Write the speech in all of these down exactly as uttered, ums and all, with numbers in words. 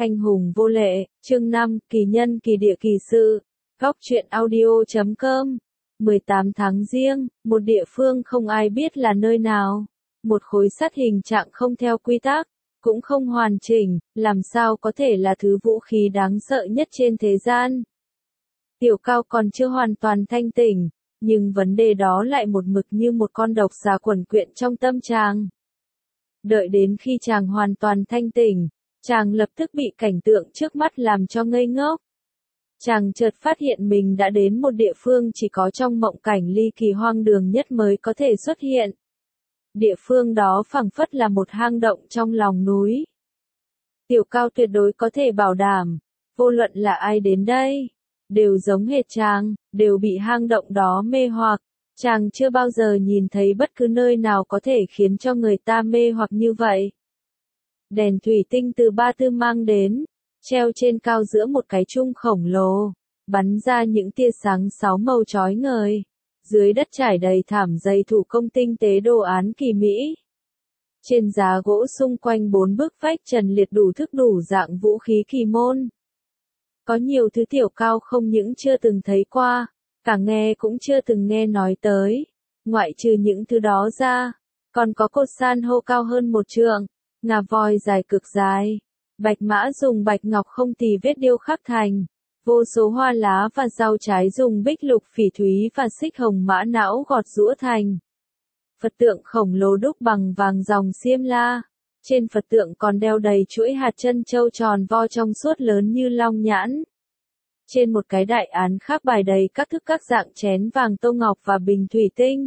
Anh hùng vô lệ, chương năm, kỳ nhân kỳ địa kỳ sự. Góc truyện audio chấm com. mười tám tháng Giêng, một địa phương không ai biết là nơi nào. Một khối sắt hình trạng không theo quy tắc, cũng không hoàn chỉnh, làm sao có thể là thứ vũ khí đáng sợ nhất trên thế gian. Tiểu Cao còn chưa hoàn toàn thanh tỉnh, nhưng vấn đề đó lại một mực như một con độc xà quẩn quyện trong tâm chàng. Đợi đến khi chàng hoàn toàn thanh tỉnh, chàng lập tức bị cảnh tượng trước mắt làm cho ngây ngốc. Chàng chợt phát hiện mình đã đến một địa phương chỉ có trong mộng cảnh ly kỳ hoang đường nhất mới có thể xuất hiện. Địa phương đó phảng phất là một hang động trong lòng núi. Tiểu Cao tuyệt đối có thể bảo đảm, vô luận là ai đến đây, đều giống hệt chàng, đều bị hang động đó mê hoặc. Chàng chưa bao giờ nhìn thấy bất cứ nơi nào có thể khiến cho người ta mê hoặc như vậy. Đèn thủy tinh từ Ba Tư mang đến, treo trên cao giữa một cái chung khổng lồ, bắn ra những tia sáng sáu màu chói ngời. Dưới đất trải đầy thảm dày thủ công tinh tế đồ án kỳ mỹ. Trên giá gỗ xung quanh bốn bức vách trần liệt đủ thức đủ dạng vũ khí kỳ môn. Có nhiều thứ Tiểu Cao không những chưa từng thấy qua, cả nghe cũng chưa từng nghe nói tới. Ngoại trừ những thứ đó ra, còn có cột san hô cao hơn một trượng, ngà voi dài cực dài, bạch mã dùng bạch ngọc không tì vết điêu khắc thành, vô số hoa lá và rau trái dùng bích lục phỉ thúy và xích hồng mã não gọt giũa thành. Phật tượng khổng lồ đúc bằng vàng dòng xiêm la, trên Phật tượng còn đeo đầy chuỗi hạt chân châu tròn vo trong suốt lớn như long nhãn. Trên một cái đại án khác bày đầy các thức các dạng chén vàng tô ngọc và bình thủy tinh.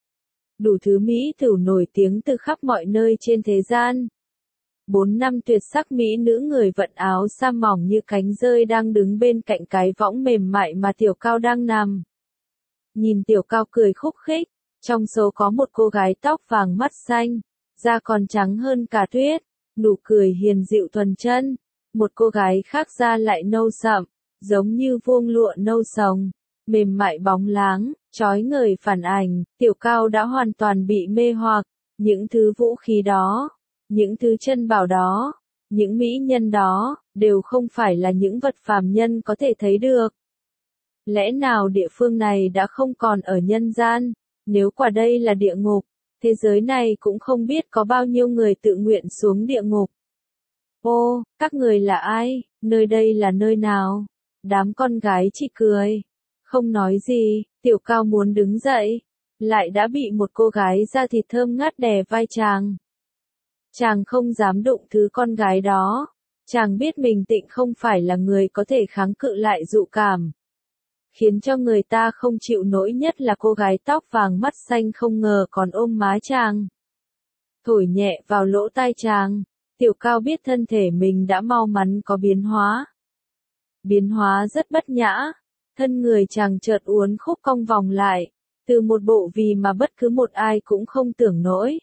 Đủ thứ mỹ thửu nổi tiếng từ khắp mọi nơi trên thế gian. Bốn năm tuyệt sắc mỹ nữ người vận áo sa mỏng như cánh dơi đang đứng bên cạnh cái võng mềm mại mà Tiểu Cao đang nằm. Nhìn Tiểu Cao cười khúc khích, trong số có một cô gái tóc vàng mắt xanh, da còn trắng hơn cả tuyết, nụ cười hiền dịu thuần chân. Một cô gái khác da lại nâu sậm, giống như vuông lụa nâu sồng, mềm mại bóng láng, chói ngời phản ảnh. Tiểu Cao đã hoàn toàn bị mê hoặc, những thứ vũ khí đó, những thứ chân bảo đó, những mỹ nhân đó, đều không phải là những vật phàm nhân có thể thấy được. Lẽ nào địa phương này đã không còn ở nhân gian? Nếu quả đây là địa ngục, thế giới này cũng không biết có bao nhiêu người tự nguyện xuống địa ngục. Ô, các người là ai? Nơi đây là nơi nào? Đám con gái chỉ cười, không nói gì. Tiểu Cao muốn đứng dậy, lại đã bị một cô gái da thịt thơm ngát đè vai chàng. Chàng không dám đụng thứ con gái đó. Chàng biết mình tịnh không phải là người có thể kháng cự lại dụ cảm. Khiến cho người ta không chịu nổi nhất là cô gái tóc vàng mắt xanh không ngờ còn ôm má chàng. Thổi nhẹ vào lỗ tai chàng, Tiểu Cao biết thân thể mình đã mau mắn có biến hóa. Biến hóa rất bất nhã, thân người chàng chợt uốn khúc cong vòng lại, từ một bộ vì mà bất cứ một ai cũng không tưởng nổi.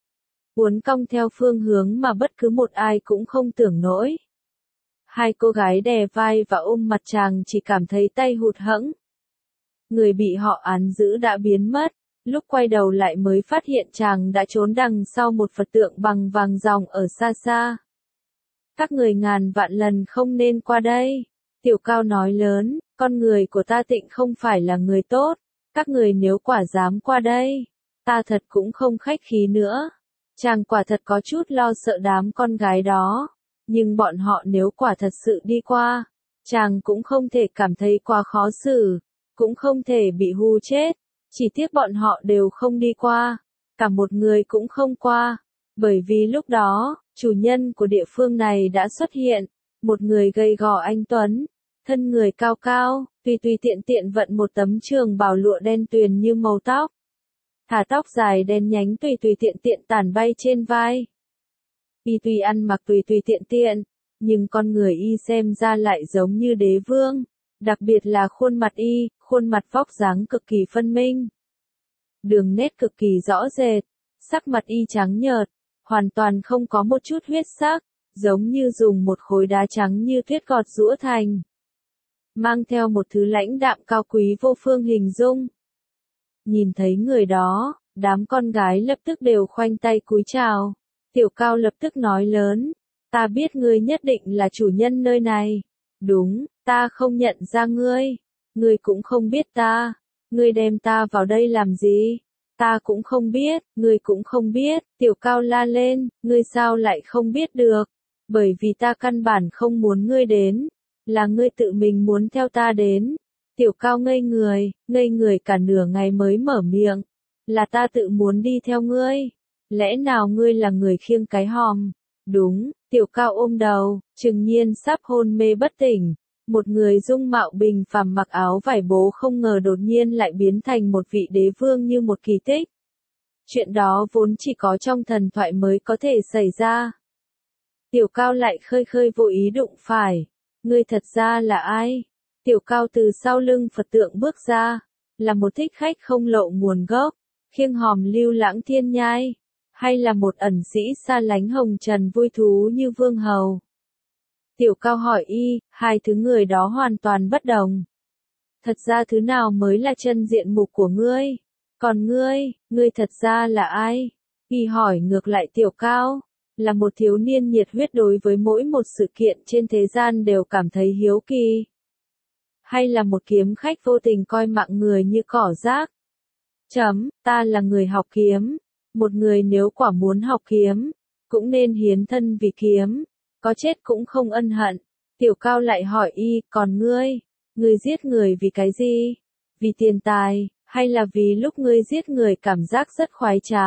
Uốn cong theo phương hướng mà bất cứ một ai cũng không tưởng nổi. Hai cô gái đè vai và ôm mặt chàng chỉ cảm thấy tay hụt hẫng. Người bị họ án giữ đã biến mất, lúc quay đầu lại mới phát hiện chàng đã trốn đằng sau một Phật tượng bằng vàng ròng ở xa xa. Các người ngàn vạn lần không nên qua đây. Tiểu Cao nói lớn, con người của ta tịnh không phải là người tốt, các người nếu quả dám qua đây, ta thật cũng không khách khí nữa. Chàng quả thật có chút lo sợ đám con gái đó. Nhưng bọn họ nếu quả thật sự đi qua, chàng cũng không thể cảm thấy quá khó xử, cũng không thể bị hù chết. Chỉ tiếc bọn họ đều không đi qua, cả một người cũng không qua. Bởi vì lúc đó, chủ nhân của địa phương này đã xuất hiện, một người gầy gò anh tuấn, thân người cao cao, tùy tùy tiện tiện vận một tấm trường bào lụa đen tuyền như màu tóc. Thả tóc dài đen nhánh tùy tùy tiện tiện tản bay trên vai. Y tuy ăn mặc tùy tùy tiện tiện, nhưng con người y xem ra lại giống như đế vương, đặc biệt là khuôn mặt y, khuôn mặt vóc dáng cực kỳ phân minh. Đường nét cực kỳ rõ rệt, sắc mặt y trắng nhợt, hoàn toàn không có một chút huyết sắc, giống như dùng một khối đá trắng như tuyết gọt giũa thành. Mang theo một thứ lãnh đạm cao quý vô phương hình dung. Nhìn thấy người đó, đám con gái lập tức đều khoanh tay cúi chào. Tiểu Cao lập tức nói lớn, Ta biết ngươi nhất định là chủ nhân nơi này. Đúng, ta không nhận ra ngươi. Ngươi cũng không biết ta. Ngươi đem ta vào đây làm gì? Ta cũng không biết, ngươi cũng không biết. Tiểu Cao la lên, ngươi sao lại không biết được? Bởi vì ta căn bản không muốn ngươi đến. Là ngươi tự mình muốn theo ta đến. Tiểu Cao ngây người, ngây người cả nửa ngày mới mở miệng. Là ta tự muốn đi theo ngươi. Lẽ nào ngươi là người khiêng cái hòm? Đúng, Tiểu Cao ôm đầu, Trừng Nhiên sắp hôn mê bất tỉnh. Một người dung mạo bình phàm mặc áo vải bố không ngờ đột nhiên lại biến thành một vị đế vương như một kỳ tích. Chuyện đó vốn chỉ có trong thần thoại mới có thể xảy ra. Tiểu Cao lại khơi khơi vô ý đụng phải. Ngươi thật ra là ai? Tiểu Cao từ sau lưng Phật tượng bước ra. Là một thích khách không lộ nguồn gốc, khiêng hòm lưu lãng thiên nhai. Hay là một ẩn sĩ xa lánh hồng trần vui thú như vương hầu? Tiểu Cao hỏi y, hai thứ người đó hoàn toàn bất đồng. Thật ra thứ nào mới là chân diện mục của ngươi? Còn ngươi, ngươi thật ra là ai? Y hỏi ngược lại Tiểu Cao. Là một thiếu niên nhiệt huyết đối với mỗi một sự kiện trên thế gian đều cảm thấy hiếu kỳ. Hay là một kiếm khách vô tình coi mạng người như cỏ rác? Chấm, ta là người học kiếm. Một người nếu quả muốn học kiếm, cũng nên hiến thân vì kiếm. Có chết cũng không ân hận. Tiểu Cao lại hỏi y, còn ngươi? Ngươi giết người vì cái gì? Vì tiền tài, hay là vì lúc ngươi giết người cảm giác rất khoái trá?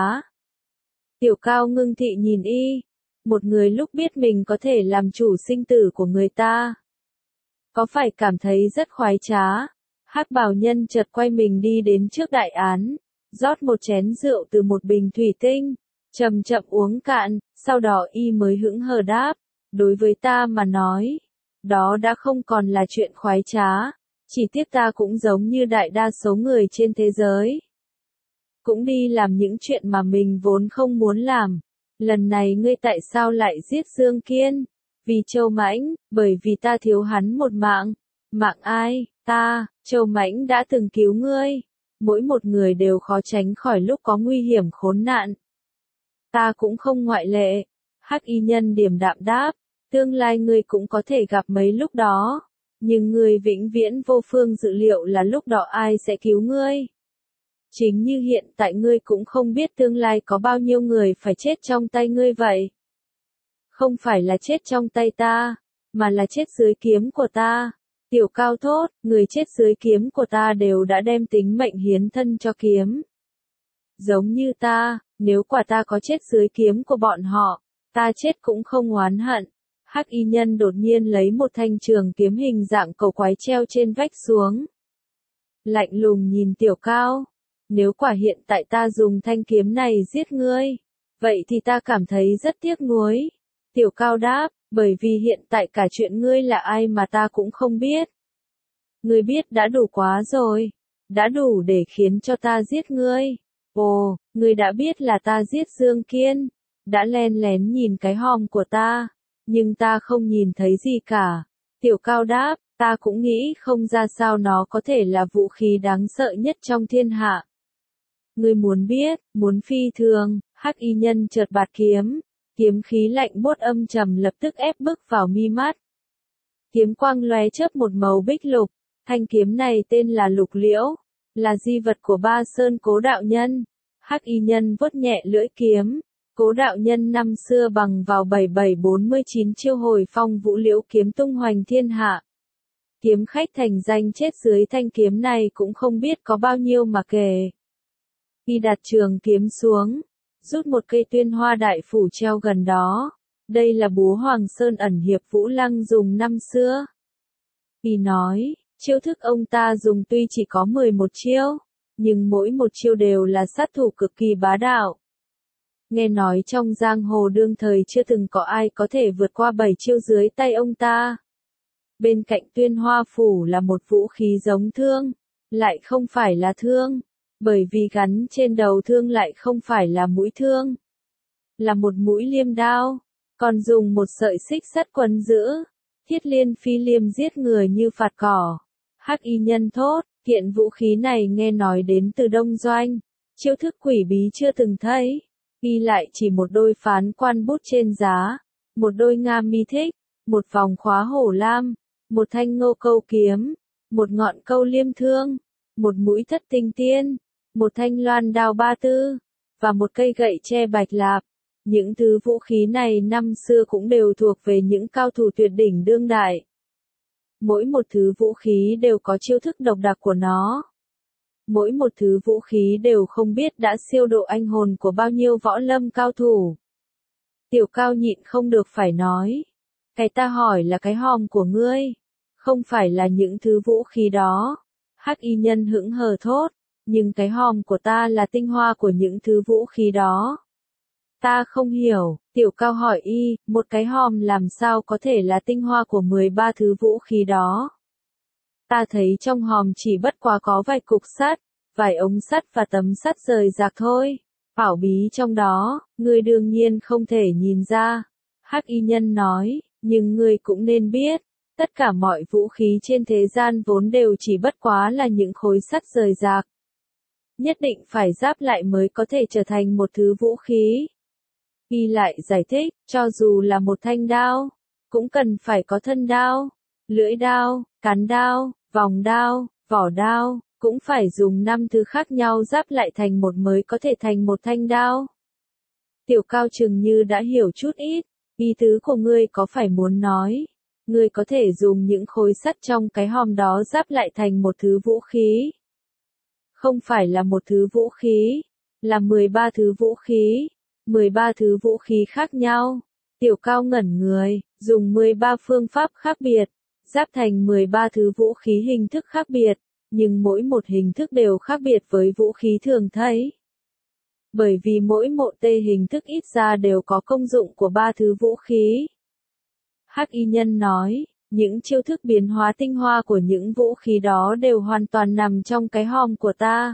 Tiểu Cao ngưng thị nhìn y. Một người lúc biết mình có thể làm chủ sinh tử của người ta, có phải cảm thấy rất khoái trá? Hắc bào nhân chợt quay mình đi đến trước đại án, rót một chén rượu từ một bình thủy tinh, chậm chậm uống cạn, sau đó y mới hững hờ đáp, đối với ta mà nói, đó đã không còn là chuyện khoái trá, chỉ tiếc ta cũng giống như đại đa số người trên thế giới. Cũng đi làm những chuyện mà mình vốn không muốn làm. Lần này ngươi tại sao lại giết Dương Kiên? Vì Châu Mãnh, bởi vì ta thiếu hắn một mạng. Mạng ai? Ta, Châu Mãnh đã từng cứu ngươi. Mỗi một người đều khó tránh khỏi lúc có nguy hiểm khốn nạn. Ta cũng không ngoại lệ. Hắc y nhân điềm đạm đáp, tương lai ngươi cũng có thể gặp mấy lúc đó. Nhưng ngươi vĩnh viễn vô phương dự liệu là lúc đó ai sẽ cứu ngươi. Chính như hiện tại ngươi cũng không biết tương lai có bao nhiêu người phải chết trong tay ngươi vậy. Không phải là chết trong tay ta, mà là chết dưới kiếm của ta. Tiểu Cao thốt, người chết dưới kiếm của ta đều đã đem tính mệnh hiến thân cho kiếm. Giống như ta, nếu quả ta có chết dưới kiếm của bọn họ, ta chết cũng không oán hận. Hắc y nhân đột nhiên lấy một thanh trường kiếm hình dạng cầu quái treo trên vách xuống. Lạnh lùng nhìn Tiểu Cao. Nếu quả hiện tại ta dùng thanh kiếm này giết ngươi, vậy thì ta cảm thấy rất tiếc nuối. Tiểu Cao đáp, bởi vì hiện tại cả chuyện ngươi là ai mà ta cũng không biết. Ngươi biết đã đủ quá rồi, đã đủ để khiến cho ta giết ngươi. Ồ, ngươi đã biết là ta giết Dương Kiên, đã len lén nhìn cái hòm của ta, nhưng ta không nhìn thấy gì cả. Tiểu Cao đáp, ta cũng nghĩ không ra sao nó có thể là vũ khí đáng sợ nhất trong thiên hạ. Ngươi muốn biết, muốn phi thường, Hắc y nhân chợt bạt kiếm, kiếm khí lạnh buốt âm trầm lập tức ép bức vào mi mắt. Kiếm quang lóe chớp một màu bích lục, thanh kiếm này tên là Lục Liễu, là di vật của Ba Sơn Cố đạo nhân. Hắc y nhân vuốt nhẹ lưỡi kiếm, Cố đạo nhân năm xưa bằng vào bảy bảy bốn mươi chín chiêu hồi phong vũ liễu kiếm tung hoành thiên hạ. Kiếm khách thành danh chết dưới thanh kiếm này cũng không biết có bao nhiêu mà kể. Y đặt trường kiếm xuống, rút một cây tuyên hoa đại phủ treo gần đó. Đây là búa Hoàng Sơn ẩn hiệp Vũ Lăng dùng năm xưa. Y nói, chiêu thức ông ta dùng tuy chỉ có mười một chiêu, nhưng mỗi một chiêu đều là sát thủ cực kỳ bá đạo. Nghe nói trong giang hồ đương thời chưa từng có ai có thể vượt qua bảy chiêu dưới tay ông ta. Bên cạnh tuyên hoa phủ là một vũ khí giống thương, lại không phải là thương. Bởi vì gắn trên đầu thương lại không phải là mũi thương, là một mũi liêm đao, còn dùng một sợi xích sắt quấn giữ, thiết liên phi liêm giết người như phạt cỏ. Hắc y nhân thốt, kiện vũ khí này nghe nói đến từ Đông Doanh, chiêu thức quỷ bí chưa từng thấy, ghi lại chỉ một đôi phán quan bút trên giá, một đôi nga mi thích, một vòng khóa hổ lam, một thanh ngô câu kiếm, một ngọn câu liêm thương, một mũi thất tinh tiên, một thanh loan đao ba tư, và một cây gậy tre bạch lạp. Những thứ vũ khí này năm xưa cũng đều thuộc về những cao thủ tuyệt đỉnh đương đại. Mỗi một thứ vũ khí đều có chiêu thức độc đặc của nó. Mỗi một thứ vũ khí đều không biết đã siêu độ anh hồn của bao nhiêu võ lâm cao thủ. Tiểu Cao nhịn không được phải nói. Cái ta hỏi là cái hòm của ngươi, không phải là những thứ vũ khí đó. Hắc y nhân hững hờ thốt, nhưng cái hòm của ta là tinh hoa của những thứ vũ khí đó. Ta không hiểu, Tiểu Cao hỏi y, một cái hòm làm sao có thể là tinh hoa của mười ba thứ vũ khí đó. Ta thấy trong hòm chỉ bất quá có vài cục sắt, vài ống sắt và tấm sắt rời rạc thôi. Bảo bí trong đó, ngươi đương nhiên không thể nhìn ra. Hắc y nhân nói, nhưng ngươi cũng nên biết, tất cả mọi vũ khí trên thế gian vốn đều chỉ bất quá là những khối sắt rời rạc. Nhất định phải giáp lại mới có thể trở thành một thứ vũ khí. Y lại giải thích, cho dù là một thanh đao, cũng cần phải có thân đao, lưỡi đao, cán đao, vòng đao, vỏ đao, cũng phải dùng năm thứ khác nhau giáp lại thành một mới có thể thành một thanh đao. Tiểu Cao chừng như đã hiểu chút ít, ý tứ của ngươi có phải muốn nói, ngươi có thể dùng những khối sắt trong cái hòm đó giáp lại thành một thứ vũ khí. Không phải là một thứ vũ khí, là mười ba thứ vũ khí, mười ba thứ vũ khí khác nhau. Tiểu Cao ngẩn người, dùng mười ba phương pháp khác biệt, giáp thành mười ba thứ vũ khí hình thức khác biệt, nhưng mỗi một hình thức đều khác biệt với vũ khí thường thấy. Bởi vì mỗi một tê hình thức ít ra đều có công dụng của ba thứ vũ khí. Hắc y nhân nói, những chiêu thức biến hóa tinh hoa của những vũ khí đó đều hoàn toàn nằm trong cái hòm của ta.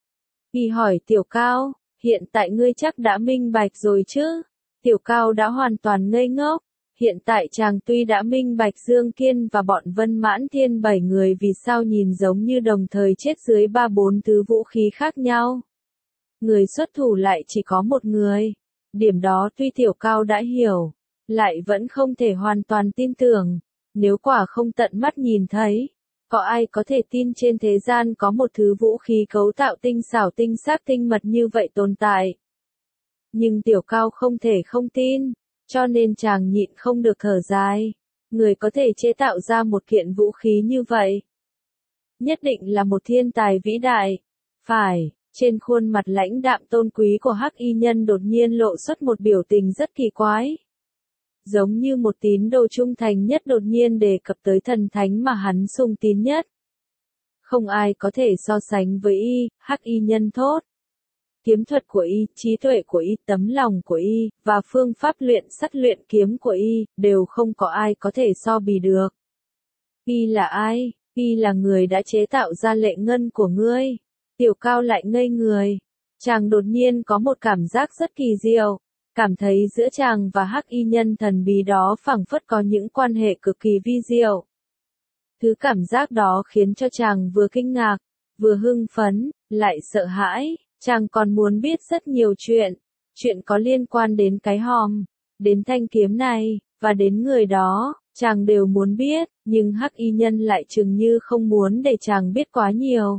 Y hỏi Tiểu Cao, hiện tại ngươi chắc đã minh bạch rồi chứ? Tiểu Cao đã hoàn toàn ngây ngốc. Hiện tại chàng tuy đã minh bạch Dương Kiên và bọn Vân Mãn Thiên bảy người vì sao nhìn giống như đồng thời chết dưới ba bốn thứ vũ khí khác nhau. Người xuất thủ lại chỉ có một người. Điểm đó tuy Tiểu Cao đã hiểu, lại vẫn không thể hoàn toàn tin tưởng. Nếu quả không tận mắt nhìn thấy, có ai có thể tin trên thế gian có một thứ vũ khí cấu tạo tinh xảo tinh xác tinh mật như vậy tồn tại. Nhưng Tiểu Cao không thể không tin. Cho nên chàng nhịn không được thở dài. Người có thể chế tạo ra một kiện vũ khí như vậy, nhất định là một thiên tài vĩ đại. Phải, trên khuôn mặt lãnh đạm tôn quý của Hắc y nhân đột nhiên lộ xuất một biểu tình rất kỳ quái. Giống như một tín đồ trung thành nhất đột nhiên đề cập tới thần thánh mà hắn sùng tín nhất. Không ai có thể so sánh với y, Hắc y nhân thốt. Kiếm thuật của y, trí tuệ của y, tấm lòng của y, và phương pháp luyện sắt luyện kiếm của y, đều không có ai có thể so bì được. Y là ai? Y là người đã chế tạo ra lệ ngân của ngươi. Tiểu Cao lại ngây người. Chàng đột nhiên có một cảm giác rất kỳ diệu. Cảm thấy giữa chàng và Hắc y nhân thần bí đó phảng phất có những quan hệ cực kỳ vi diệu. Thứ cảm giác đó khiến cho chàng vừa kinh ngạc, vừa hưng phấn, lại sợ hãi. Chàng còn muốn biết rất nhiều chuyện, chuyện có liên quan đến cái hòm, đến thanh kiếm này, và đến người đó, chàng đều muốn biết, nhưng Hắc y nhân lại chừng như không muốn để chàng biết quá nhiều.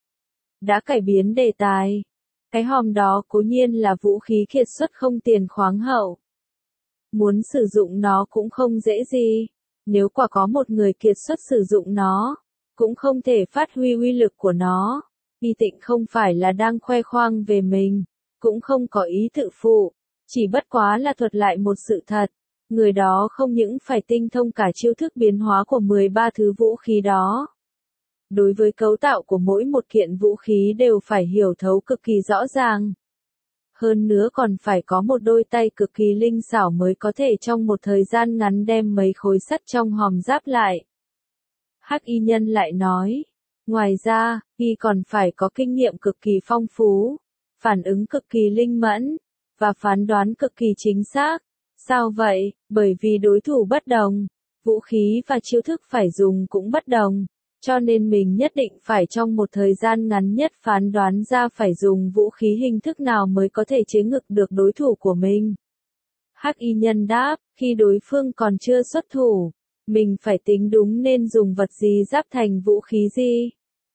Đã cải biến đề tài. Cái hòm đó cố nhiên là vũ khí kiệt xuất không tiền khoáng hậu. Muốn sử dụng nó cũng không dễ gì. Nếu quả có một người kiệt xuất sử dụng nó, cũng không thể phát huy uy lực của nó. Y Tịnh không phải là đang khoe khoang về mình, cũng không có ý tự phụ, chỉ bất quá là thuật lại một sự thật. Người đó không những phải tinh thông cả chiêu thức biến hóa của mười ba thứ vũ khí đó. Đối với cấu tạo của mỗi một kiện vũ khí đều phải hiểu thấu cực kỳ rõ ràng. Hơn nữa còn phải có một đôi tay cực kỳ linh xảo mới có thể trong một thời gian ngắn đem mấy khối sắt trong hòm giáp lại. Hắc y nhân lại nói. Ngoài ra, y còn phải có kinh nghiệm cực kỳ phong phú, phản ứng cực kỳ linh mẫn, và phán đoán cực kỳ chính xác. Sao vậy? Bởi vì đối thủ bất đồng, vũ khí và chiêu thức phải dùng cũng bất đồng, cho nên mình nhất định phải trong một thời gian ngắn nhất phán đoán ra phải dùng vũ khí hình thức nào mới có thể chế ngự được đối thủ của mình. Hắc y nhân đáp, khi đối phương còn chưa xuất thủ, mình phải tính đúng nên dùng vật gì giáp thành vũ khí gì.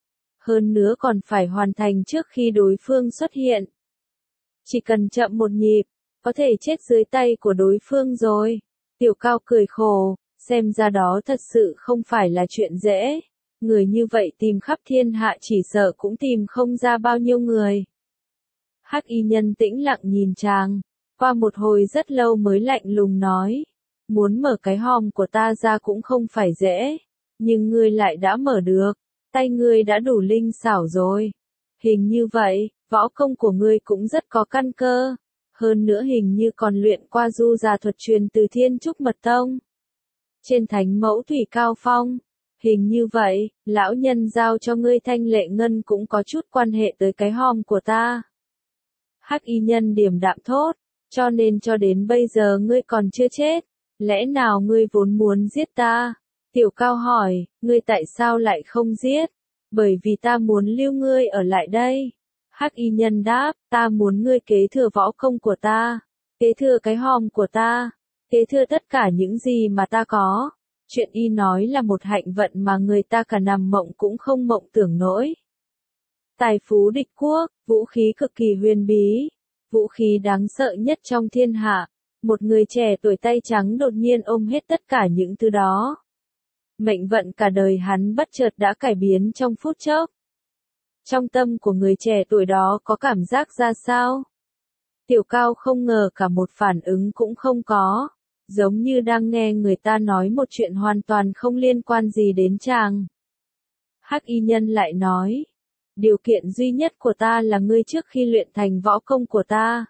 Hơn nữa còn phải hoàn thành trước khi đối phương xuất hiện. Chỉ cần chậm một nhịp, có thể chết dưới tay của đối phương rồi. Tiểu Cao cười khổ, xem ra đó thật sự không phải là chuyện dễ. Người như vậy tìm khắp thiên hạ chỉ sợ cũng tìm không ra bao nhiêu người. Hắc y nhân tĩnh lặng nhìn chàng, qua một hồi rất lâu mới lạnh lùng nói, muốn mở cái hòm của ta ra cũng không phải dễ, nhưng ngươi lại đã mở được, tay ngươi đã đủ linh xảo rồi. Hình như vậy, võ công của ngươi cũng rất có căn cơ, hơn nữa hình như còn luyện qua du già thuật truyền từ Thiên Trúc Mật Tông. Trên Thánh Mẫu Thủy Cao Phong, hình như vậy, lão nhân giao cho ngươi thanh lệ ngân cũng có chút quan hệ tới cái hòm của ta. Hắc y nhân điềm đạm thốt, cho nên cho đến bây giờ ngươi còn chưa chết, lẽ nào ngươi vốn muốn giết ta? Tiểu Cao hỏi, ngươi tại sao lại không giết? Bởi vì ta muốn lưu ngươi ở lại đây. Hắc y nhân đáp, ta muốn ngươi kế thừa võ công của ta, kế thừa cái hòm của ta, kế thừa tất cả những gì mà ta có. Chuyện y nói là một hạnh vận mà người ta cả nằm mộng cũng không mộng tưởng nổi. Tài phú địch quốc, vũ khí cực kỳ huyền bí, vũ khí đáng sợ nhất trong thiên hạ. Một người trẻ tuổi tay trắng đột nhiên ôm hết tất cả những thứ đó. Mệnh vận cả đời hắn bất chợt đã cải biến trong phút chốc. Trong tâm của người trẻ tuổi đó có cảm giác ra sao? Tiểu Cao không ngờ cả một phản ứng cũng không có, giống như đang nghe người ta nói một chuyện hoàn toàn không liên quan gì đến chàng. Hắc y nhân lại nói, điều kiện duy nhất của ta là ngươi trước khi luyện thành võ công của ta,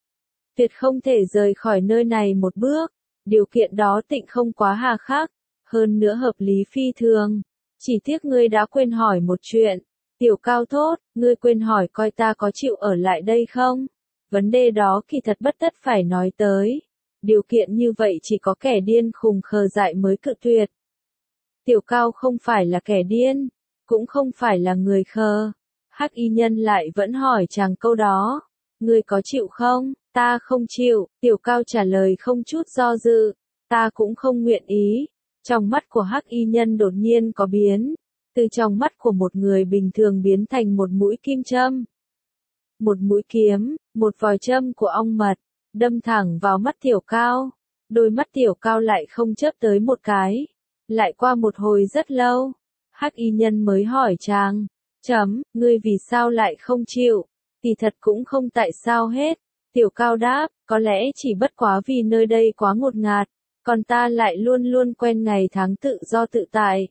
tuyệt không thể rời khỏi nơi này một bước. Điều kiện đó tịnh không quá hà khắc, hơn nữa hợp lý phi thường. Chỉ tiếc ngươi đã quên hỏi một chuyện. Tiểu Cao thốt, ngươi quên hỏi coi ta có chịu ở lại đây không? Vấn đề đó kỳ thật bất tất phải nói tới. Điều kiện như vậy chỉ có kẻ điên khùng khờ dại mới cự tuyệt. Tiểu Cao không phải là kẻ điên, cũng không phải là người khờ. Hắc y nhân lại vẫn hỏi chàng câu đó. Ngươi có chịu không? Ta không chịu. Tiểu Cao trả lời không chút do dự. Ta cũng không nguyện ý. Trong mắt của Hắc y nhân đột nhiên có biến. Từ trong mắt của một người bình thường biến thành một mũi kim châm. Một mũi kiếm, một vòi châm của ong mật, đâm thẳng vào mắt Tiểu Cao. Đôi mắt Tiểu Cao lại không chớp tới một cái. Lại qua một hồi rất lâu, Hắc y nhân mới hỏi chàng, chấm, ngươi vì sao lại không chịu? Kỳ thật cũng không tại sao hết. Tiểu Cao đáp, có lẽ chỉ bất quá vì nơi đây quá ngột ngạt, còn ta lại luôn luôn quen ngày tháng tự do tự tại.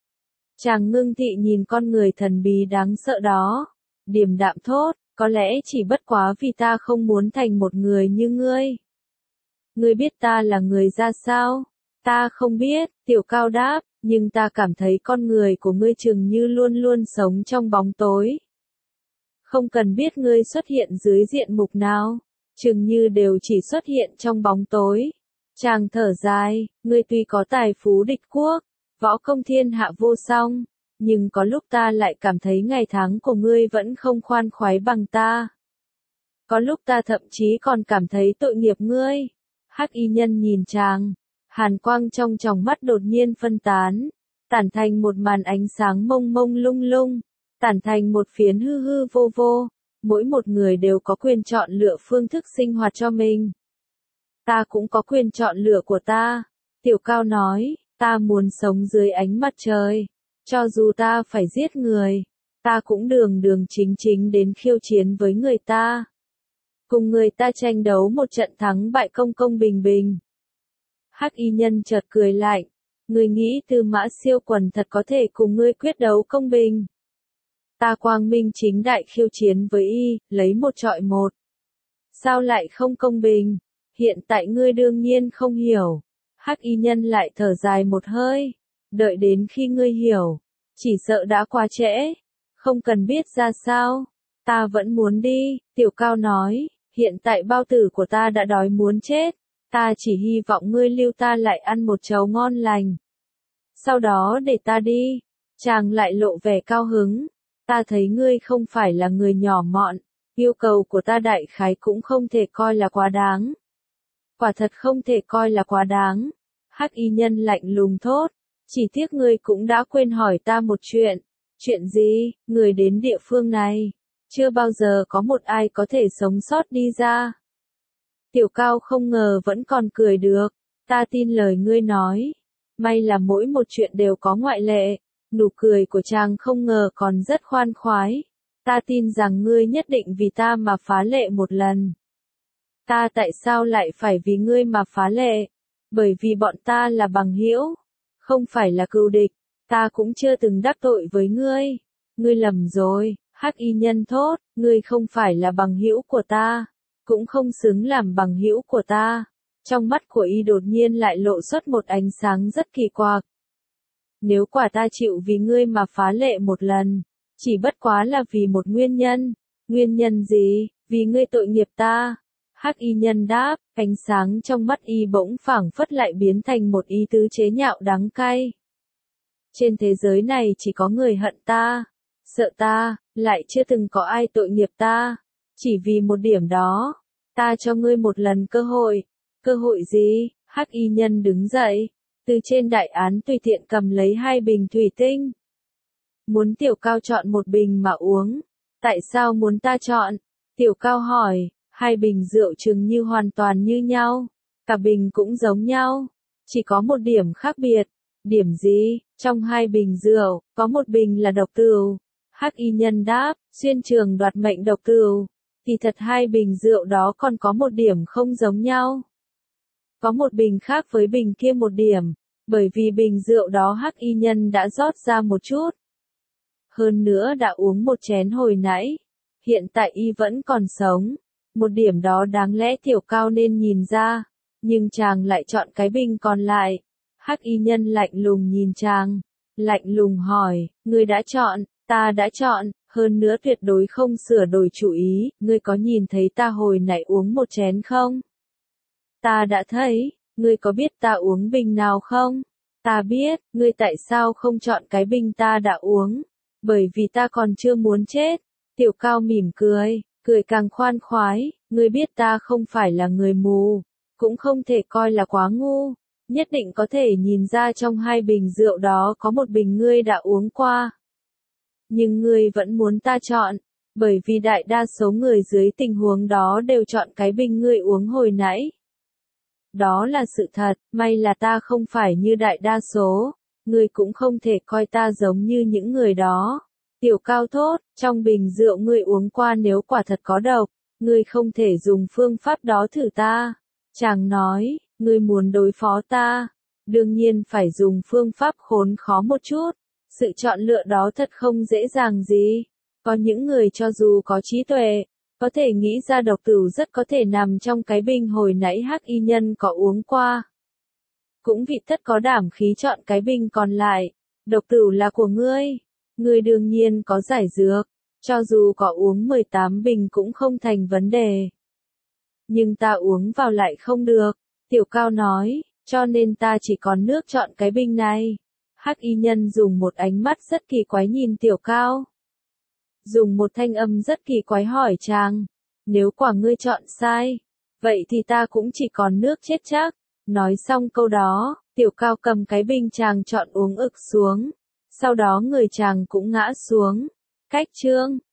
Chàng ngưng thị nhìn con người thần bí đáng sợ đó, điềm đạm thốt, có lẽ chỉ bất quá vì ta không muốn thành một người như ngươi. Ngươi biết ta là người ra sao? Ta không biết, Tiểu Cao đáp, nhưng ta cảm thấy con người của ngươi chừng như luôn luôn sống trong bóng tối. Không cần biết ngươi xuất hiện dưới diện mục nào, chừng như đều chỉ xuất hiện trong bóng tối. Chàng thở dài, ngươi tuy có tài phú địch quốc, võ công thiên hạ vô song, nhưng có lúc ta lại cảm thấy ngày tháng của ngươi vẫn không khoan khoái bằng ta. Có lúc ta thậm chí còn cảm thấy tội nghiệp ngươi. Hắc y nhân nhìn chàng, hàn quang trong tròng mắt đột nhiên phân tán, tản thành một màn ánh sáng mông mông lung lung, tản thành một phiến hư hư vô vô. Mỗi một người đều có quyền chọn lựa phương thức sinh hoạt cho mình. Ta cũng có quyền chọn lựa của ta. Tiểu Cao nói, ta muốn sống dưới ánh mặt trời. Cho dù ta phải giết người, ta cũng đường đường chính chính đến khiêu chiến với người ta. Cùng người ta tranh đấu một trận thắng bại công công bình bình. Hắc y nhân chợt cười lạnh, ngươi nghĩ Tư Mã Siêu Quần thật có thể cùng ngươi quyết đấu công bình? Ta quang minh chính đại khiêu chiến với y, lấy một trọi một. Sao lại không công bình? Hiện tại ngươi đương nhiên không hiểu. Hắc y nhân lại thở dài một hơi. Đợi đến khi ngươi hiểu, chỉ sợ đã quá trễ. Không cần biết ra sao. Ta vẫn muốn đi, Tiểu Cao nói. Hiện tại bao tử của ta đã đói muốn chết. Ta chỉ hy vọng ngươi lưu ta lại ăn một chầu ngon lành. Sau đó để ta đi. Chàng lại lộ vẻ cao hứng. Ta thấy ngươi không phải là người nhỏ mọn. Yêu cầu của ta đại khái cũng không thể coi là quá đáng. quả thật không thể coi là quá đáng. Hắc y nhân lạnh lùng thốt, chỉ tiếc ngươi cũng đã quên hỏi ta một chuyện. Chuyện gì? Người đến địa phương này, chưa bao giờ có một ai có thể sống sót đi ra. Tiểu Cao không ngờ vẫn còn cười được, ta tin lời ngươi nói. May là mỗi một chuyện đều có ngoại lệ. Nụ cười của chàng không ngờ còn rất khoan khoái. Ta tin rằng ngươi nhất định vì ta mà phá lệ một lần. Ta tại sao lại phải vì ngươi mà phá lệ? Bởi vì bọn ta là bằng hữu, không phải là cừu địch. Ta cũng chưa từng đắc tội với ngươi. Ngươi lầm rồi, Hắc y nhân thốt, ngươi không phải là bằng hữu của ta, cũng không xứng làm bằng hữu của ta. Trong mắt của y đột nhiên lại lộ xuất một ánh sáng rất kỳ quặc. Nếu quả ta chịu vì ngươi mà phá lệ một lần, chỉ bất quá là vì một nguyên nhân. Nguyên nhân gì? Vì ngươi tội nghiệp ta. Hắc y nhân đáp, ánh sáng trong mắt y bỗng phảng phất lại biến thành một ý tứ chế nhạo đắng cay. Trên thế giới này chỉ có người hận ta, sợ ta, lại chưa từng có ai tội nghiệp ta. Chỉ vì một điểm đó, ta cho ngươi một lần cơ hội. Cơ hội gì? Hắc y nhân đứng dậy, từ trên đại án tùy tiện cầm lấy hai bình thủy tinh. Muốn Tiểu Cao chọn một bình mà uống. Tại sao muốn ta chọn? Tiểu Cao hỏi, hai bình rượu chừng như hoàn toàn như nhau. Cả bình cũng giống nhau. Chỉ có một điểm khác biệt. Điểm gì? Trong hai bình rượu, có một bình là độc tửu. Hắc y nhân đáp, xuyên trường đoạt mệnh độc tửu. Thì thật hai bình rượu đó còn có một điểm không giống nhau. Có một bình khác với bình kia một điểm, bởi vì bình rượu đó Hắc y nhân đã rót ra một chút. Hơn nữa đã uống một chén hồi nãy. Hiện tại y vẫn còn sống. Một điểm đó đáng lẽ Tiểu Cao nên nhìn ra. Nhưng chàng lại chọn cái bình còn lại. Hắc y nhân lạnh lùng nhìn chàng. Lạnh lùng hỏi, ngươi đã chọn, ta đã chọn, hơn nữa tuyệt đối không sửa đổi chủ ý. Ngươi có nhìn thấy ta hồi nãy uống một chén không? Ta đã thấy. Ngươi có biết ta uống bình nào không? Ta biết. Ngươi tại sao không chọn cái bình ta đã uống? Bởi vì ta còn chưa muốn chết. Tiểu Cao mỉm cười, cười càng khoan khoái. Ngươi biết ta không phải là người mù, cũng không thể coi là quá ngu. Nhất định có thể nhìn ra trong hai bình rượu đó có một bình ngươi đã uống qua. Nhưng ngươi vẫn muốn ta chọn, bởi vì đại đa số người dưới tình huống đó đều chọn cái bình ngươi uống hồi nãy. Đó là sự thật, may là ta không phải như đại đa số. Ngươi cũng không thể coi ta giống như những người đó. Tiểu Cao thốt, trong bình rượu ngươi uống qua nếu quả thật có độc, ngươi không thể dùng phương pháp đó thử ta. Chàng nói, ngươi muốn đối phó ta, đương nhiên phải dùng phương pháp khốn khó một chút. Sự chọn lựa đó thật không dễ dàng gì. Có những người cho dù có trí tuệ, có thể nghĩ ra độc tửu rất có thể nằm trong cái bình hồi nãy Hắc y nhân có uống qua. Cũng vì tất có đảm khí chọn cái bình còn lại. Độc tửu là của ngươi. Ngươi đương nhiên có giải dược. Cho dù có uống mười tám bình cũng không thành vấn đề. Nhưng ta uống vào lại không được. Tiểu Cao nói, cho nên ta chỉ còn nước chọn cái bình này. Hắc y nhân dùng một ánh mắt rất kỳ quái nhìn Tiểu Cao. Dùng một thanh âm rất kỳ quái hỏi chàng, nếu quả ngươi chọn sai, vậy thì ta cũng chỉ còn nước chết chắc. Nói xong câu đó, Tiểu Cao cầm cái bình chàng chọn uống ực xuống. Sau đó người chàng cũng ngã xuống. Cách chương